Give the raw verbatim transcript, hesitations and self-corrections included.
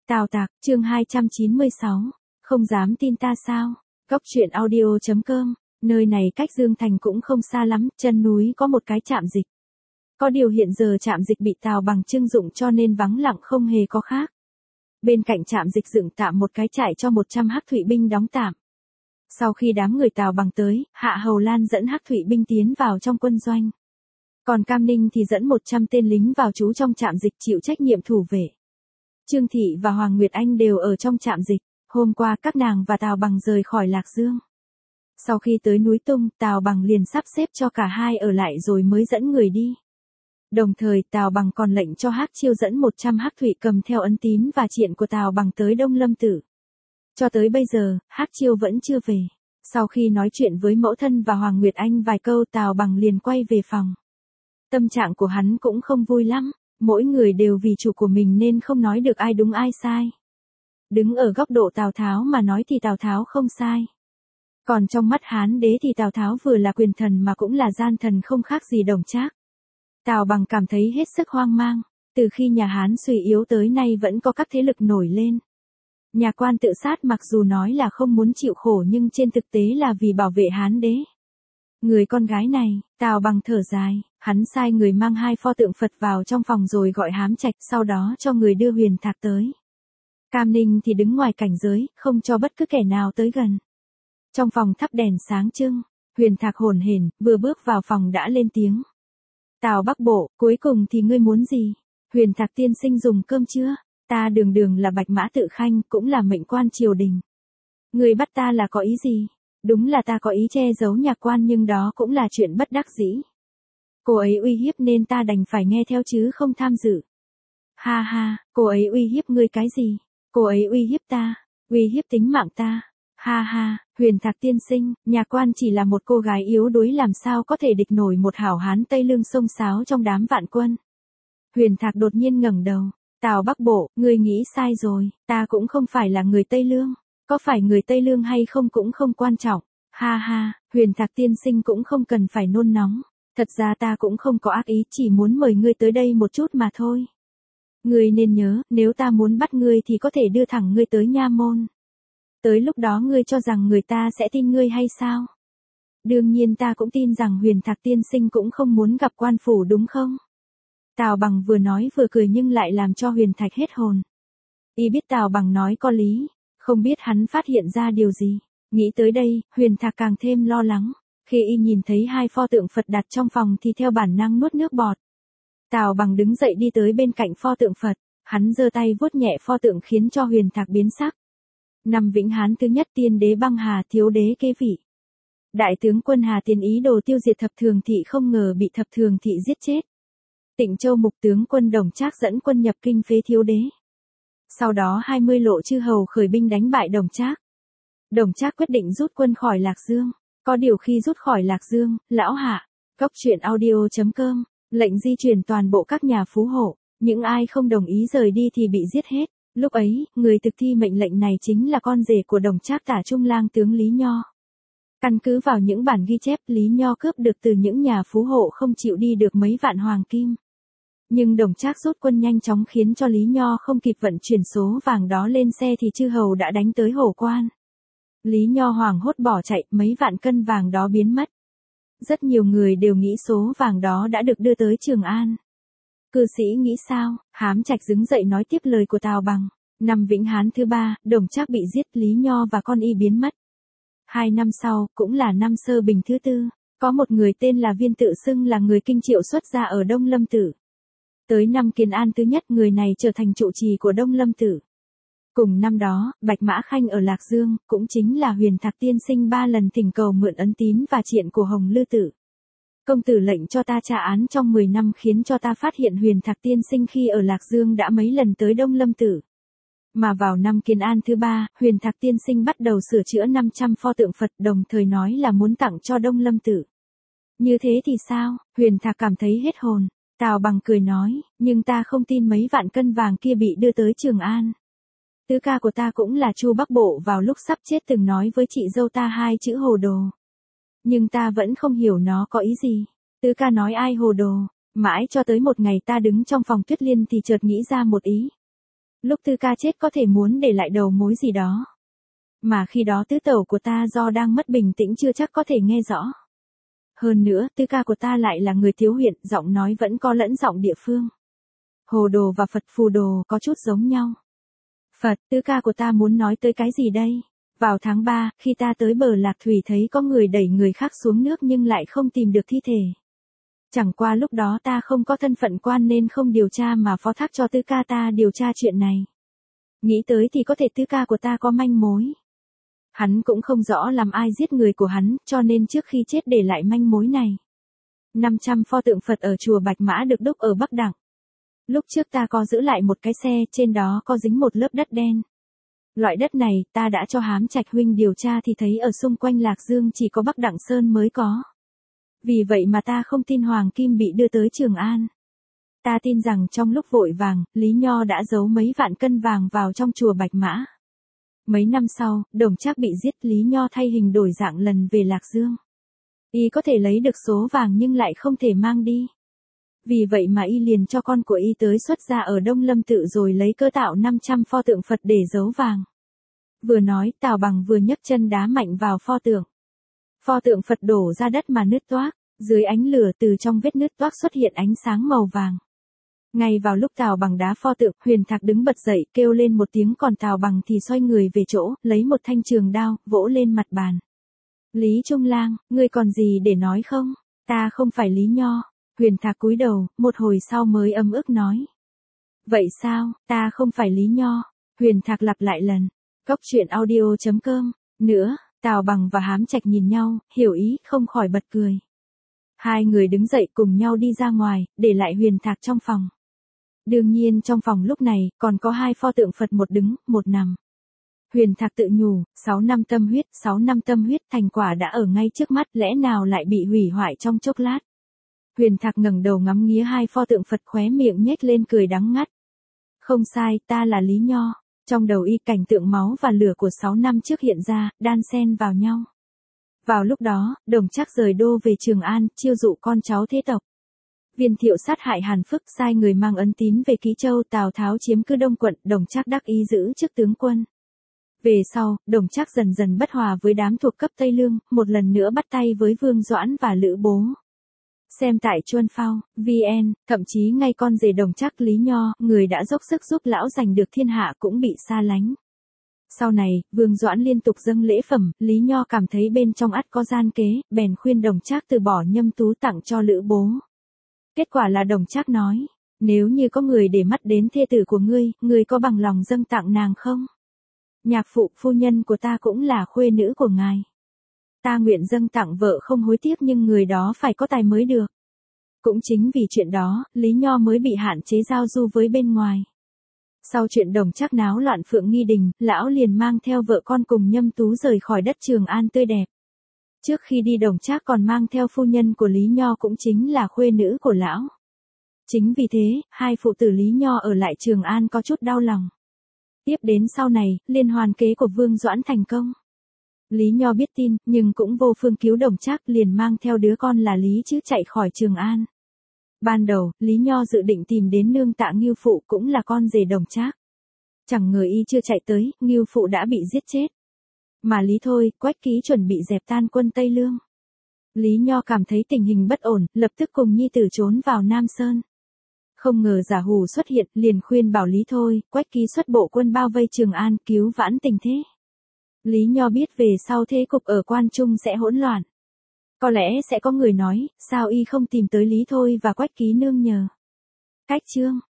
Tào Tạc, chương hai trăm chín mươi sáu. Không dám tin ta sao? Góc truyện audio chấm com. Nơi này cách Dương Thành cũng không xa lắm, chân núi có một cái trạm dịch. Có điều hiện giờ trạm dịch bị Tào Bằng trưng dụng cho nên vắng lặng không hề có khác. Bên cạnh trạm dịch dựng tạm một cái trại cho một trăm hắc thủy binh đóng tạm. Sau khi đám người Tào Bằng tới, Hạ Hầu Lan dẫn hắc thủy binh tiến vào trong quân doanh. Còn Cam Ninh thì dẫn một trăm tên lính vào trú trong trạm dịch chịu trách nhiệm thủ vệ. Trương Thị và Hoàng Nguyệt Anh đều ở trong trạm dịch. Hôm qua các nàng và Tào Bằng rời khỏi Lạc Dương. Sau khi tới núi Tung, Tào Bằng liền sắp xếp cho cả hai ở lại rồi mới dẫn người đi. Đồng thời Tào Bằng còn lệnh cho Hắc Chiêu dẫn một trăm hắc thủy cầm theo ấn tín và triện của Tào Bằng tới Đông Lâm Tử. Cho tới bây giờ, Hắc Chiêu vẫn chưa về. Sau khi nói chuyện với mẫu thân và Hoàng Nguyệt Anh vài câu, Tào Bằng liền quay về phòng. Tâm trạng của hắn cũng không vui lắm. Mỗi người đều vì chủ của mình nên không nói được ai đúng ai sai. Đứng ở góc độ Tào Tháo mà nói thì Tào Tháo không sai. Còn trong mắt Hán đế thì Tào Tháo vừa là quyền thần mà cũng là gian thần không khác gì Đồng Trác. Tào Bằng cảm thấy hết sức hoang mang. Từ khi nhà Hán suy yếu tới nay vẫn có các thế lực nổi lên. Nhà Quan tự sát mặc dù nói là không muốn chịu khổ nhưng trên thực tế là vì bảo vệ Hán đế. Người con gái này, Tào Bằng thở dài, hắn sai người mang hai pho tượng Phật vào trong phòng rồi gọi Hám Trạch, sau đó cho người đưa Huyền Thạc tới. Cam Ninh thì đứng ngoài cảnh giới, không cho bất cứ kẻ nào tới gần. Trong phòng thắp đèn sáng trưng, Huyền Thạc hổn hển, vừa bước vào phòng đã lên tiếng. Tào Bắc Bộ, cuối cùng thì ngươi muốn gì? Huyền Thạc tiên sinh dùng cơm chưa? Ta đường đường là Bạch Mã Tự Khanh, cũng là mệnh quan triều đình. Ngươi bắt ta là có ý gì? Đúng là ta có ý che giấu nhà Quan nhưng đó cũng là chuyện bất đắc dĩ. Cô ấy uy hiếp nên ta đành phải nghe theo chứ không tham dự. Ha ha, cô ấy uy hiếp ngươi cái gì? Cô ấy uy hiếp ta, uy hiếp tính mạng ta. Ha ha, Huyền Thạc tiên sinh, nhà Quan chỉ là một cô gái yếu đuối làm sao có thể địch nổi một hảo hán Tây Lương xông xáo trong đám vạn quân. Huyền Thạc đột nhiên ngẩng đầu. Tào Bắc Bộ, ngươi nghĩ sai rồi, ta cũng không phải là người Tây Lương. Có phải người Tây Lương hay không cũng không quan trọng. Ha ha, Huyền Thạc tiên sinh cũng không cần phải nôn nóng. Thật ra ta cũng không có ác ý, chỉ muốn mời ngươi tới đây một chút mà thôi. Ngươi nên nhớ, nếu ta muốn bắt ngươi thì có thể đưa thẳng ngươi tới nha môn. Tới lúc đó ngươi cho rằng người ta sẽ tin ngươi hay sao? Đương nhiên ta cũng tin rằng Huyền Thạc tiên sinh cũng không muốn gặp quan phủ đúng không? Tào Bằng vừa nói vừa cười nhưng lại làm cho Huyền Thạc hết hồn. Y biết Tào Bằng nói có lý, không biết hắn phát hiện ra điều gì. Nghĩ tới đây, Huyền Thạc càng thêm lo lắng. Khi y nhìn thấy hai pho tượng Phật đặt trong phòng thì theo bản năng nuốt nước bọt. Tào Bằng đứng dậy đi tới bên cạnh pho tượng Phật, hắn giơ tay vuốt nhẹ pho tượng khiến cho Huyền Thạc biến sắc. Năm Vĩnh Hán thứ nhất tiên đế băng hà thiếu đế kế vị. Đại tướng quân Hà Tiến ý đồ tiêu diệt Thập Thường Thị không ngờ bị Thập Thường Thị giết chết. Tịnh Châu mục tướng quân Đồng Trác dẫn quân nhập kinh phế thiếu đế. Sau đó hai mươi lộ chư hầu khởi binh đánh bại Đồng Trác. Đồng Trác quyết định rút quân khỏi Lạc Dương. Có điều khi rút khỏi Lạc Dương, lão Hạ, góc truyện audio chấm com, lệnh di chuyển toàn bộ các nhà phú hộ, những ai không đồng ý rời đi thì bị giết hết. Lúc ấy, người thực thi mệnh lệnh này chính là con rể của Đồng Trác Tả Trung Lang tướng Lý Nho. Căn cứ vào những bản ghi chép, Lý Nho cướp được từ những nhà phú hộ không chịu đi được mấy vạn hoàng kim. Nhưng Đồng Trác rút quân nhanh chóng khiến cho Lý Nho không kịp vận chuyển số vàng đó lên xe thì chư hầu đã đánh tới Hổ Quan. Lý Nho hoảng hốt bỏ chạy, mấy vạn cân vàng đó biến mất. Rất nhiều người đều nghĩ số vàng đó đã được đưa tới Trường An. Cư sĩ nghĩ sao? Hám Trạch đứng dậy nói tiếp lời của Tào Bằng. Năm Vĩnh Hán thứ ba, Đồng Trác bị giết, Lý Nho và con y biến mất. Hai năm sau, cũng là năm Sơ Bình thứ tư, có một người tên là Viên tự xưng là người Kinh Triệu xuất gia ở Đông Lâm Tử. Tới năm Kiến An thứ nhất, người này trở thành trụ trì của Đông Lâm Tử. Cùng năm đó, Bạch Mã Khanh ở Lạc Dương, cũng chính là Huyền Thạc tiên sinh ba lần thỉnh cầu mượn ấn tín và triện của Hồng Lư Tử. Công tử lệnh cho ta tra án trong mười năm khiến cho ta phát hiện Huyền Thạc tiên sinh khi ở Lạc Dương đã mấy lần tới Đông Lâm Tử. Mà vào năm Kiến An thứ ba, Huyền Thạc tiên sinh bắt đầu sửa chữa năm trăm pho tượng Phật đồng thời nói là muốn tặng cho Đông Lâm Tử. Như thế thì sao? Huyền Thạc cảm thấy hết hồn. Tào Bằng cười nói, nhưng ta không tin mấy vạn cân vàng kia bị đưa tới Trường An. Tứ ca của ta cũng là Chu Bắc Bộ vào lúc sắp chết từng nói với chị dâu ta hai chữ hồ đồ. Nhưng ta vẫn không hiểu nó có ý gì. Tứ ca nói ai hồ đồ, mãi cho tới một ngày ta đứng trong phòng Tuyết Liên thì chợt nghĩ ra một ý. Lúc Tư Ca chết có thể muốn để lại đầu mối gì đó. Mà khi đó tứ tẩu của ta do đang mất bình tĩnh chưa chắc có thể nghe rõ. Hơn nữa, Tư Ca của ta lại là người Tiếu huyện, giọng nói vẫn có lẫn giọng địa phương. Hồ đồ và Phật Phù Đồ có chút giống nhau. Phật, Tư Ca của ta muốn nói tới cái gì đây? Vào tháng ba, khi ta tới bờ Lạc Thủy thấy có người đẩy người khác xuống nước nhưng lại không tìm được thi thể. Chẳng qua lúc đó ta không có thân phận quan nên không điều tra mà phó thác cho Tư Ca ta điều tra chuyện này. Nghĩ tới thì có thể Tư Ca của ta có manh mối. Hắn cũng không rõ làm ai giết người của hắn, cho nên trước khi chết để lại manh mối này. năm trăm pho tượng Phật ở chùa Bạch Mã được đúc ở Bắc Đặng. Lúc trước ta có giữ lại một cái xe, trên đó có dính một lớp đất đen. Loại đất này, ta đã cho Hám Trạch huynh điều tra thì thấy ở xung quanh Lạc Dương chỉ có Bắc Đặng Sơn mới có. Vì vậy mà ta không tin Hoàng Kim bị đưa tới Trường An. Ta tin rằng trong lúc vội vàng, Lý Nho đã giấu mấy vạn cân vàng vào trong chùa Bạch Mã. Mấy năm sau, Đồng Trác bị giết, Lý Nho thay hình đổi dạng lần về Lạc Dương. Y có thể lấy được số vàng nhưng lại không thể mang đi. Vì vậy mà y liền cho con của y tới xuất gia ở Đông Lâm Tự rồi lấy cơ tạo năm trăm pho tượng Phật để giấu vàng. Vừa nói, Tào Bằng vừa nhấc chân đá mạnh vào pho tượng. Pho tượng Phật đổ ra đất mà nứt toác, dưới ánh lửa từ trong vết nứt toác xuất hiện ánh sáng màu vàng. Ngay vào lúc Tào Bằng đá pho tượng, Huyền Thạc đứng bật dậy, kêu lên một tiếng, còn Tào Bằng thì xoay người về chỗ, lấy một thanh trường đao, vỗ lên mặt bàn. Lý Trung Lang, ngươi còn gì để nói không? Ta không phải Lý Nho. Huyền Thạc cúi đầu, một hồi sau mới ấm ức nói. Vậy sao, ta không phải Lý Nho? Huyền Thạc lặp lại lần. Cốc truyện audio chấm com. Nữa, Tào Bằng và Hám Trạch nhìn nhau, hiểu ý, không khỏi bật cười. Hai người đứng dậy cùng nhau đi ra ngoài, để lại Huyền Thạc trong phòng. Đương nhiên trong phòng lúc này, còn có hai pho tượng Phật, một đứng, một nằm. Huyền Thạc tự nhủ, sáu năm tâm huyết, sáu năm tâm huyết, thành quả đã ở ngay trước mắt, lẽ nào lại bị hủy hoại trong chốc lát. Huyền Thạc ngẩng đầu ngắm nghía hai pho tượng Phật, khóe miệng nhếch lên cười đắng ngắt. Không sai, ta là Lý Nho. Trong đầu y cảnh tượng máu và lửa của sáu năm trước hiện ra, đan xen vào nhau. Vào lúc đó, Đồng Trác rời đô về Trường An, chiêu dụ con cháu thế tộc. Viên Thiệu sát hại Hàn Phức, sai người mang ấn tín về Ký Châu, Tào Tháo chiếm cứ Đông quận, Đồng Trác đắc ý giữ chức tướng quân. Về sau, Đồng Trác dần dần bất hòa với đám thuộc cấp Tây Lương, một lần nữa bắt tay với Vương Doãn và Lữ Bố. Xem tại Chuân Phao, vê en, thậm chí ngay con rể Đồng Trác Lý Nho, người đã dốc sức giúp lão giành được thiên hạ cũng bị xa lánh. Sau này, Vương Doãn liên tục dâng lễ phẩm, Lý Nho cảm thấy bên trong ắt có gian kế, bèn khuyên Đồng Trác từ bỏ Nhâm Tú tặng cho Lữ Bố. Kết quả là Đồng Trác nói, nếu như có người để mắt đến thê tử của ngươi, ngươi có bằng lòng dâng tặng nàng không? Nhạc phụ, phu nhân của ta cũng là khuê nữ của ngài. Ta nguyện dâng tặng vợ không hối tiếc, nhưng người đó phải có tài mới được. Cũng chính vì chuyện đó, Lý Nho mới bị hạn chế giao du với bên ngoài. Sau chuyện Đồng Trác náo loạn Phượng Nghi Đình, lão liền mang theo vợ con cùng Nhâm Tú rời khỏi đất Trường An tươi đẹp. Trước khi đi Đồng Trác còn mang theo phu nhân của Lý Nho, cũng chính là khuê nữ của lão. Chính vì thế, hai phụ tử Lý Nho ở lại Trường An có chút đau lòng. Tiếp đến sau này, liên hoàn kế của Vương Doãn thành công. Lý Nho biết tin, nhưng cũng vô phương cứu Đồng Trác, liền mang theo đứa con là Lý Trữ chạy khỏi Trường An. Ban đầu, Lý Nho dự định tìm đến nương tạ Ngưu Phụ, cũng là con rể Đồng Trác. Chẳng ngờ y chưa chạy tới, Ngưu Phụ đã bị giết chết. Mà Lý Thôi, Quách Ký chuẩn bị dẹp tan quân Tây Lương. Lý Nho cảm thấy tình hình bất ổn, lập tức cùng nhi tử trốn vào Nam Sơn. Không ngờ giả hù xuất hiện, liền khuyên bảo Lý Thôi, Quách Ký xuất bộ quân bao vây Trường An, cứu vãn tình thế. Lý Nho biết về sau thế cục ở Quan Trung sẽ hỗn loạn. Có lẽ sẽ có người nói, sao y không tìm tới Lý Thôi và Quách Ký nương nhờ. Cách chương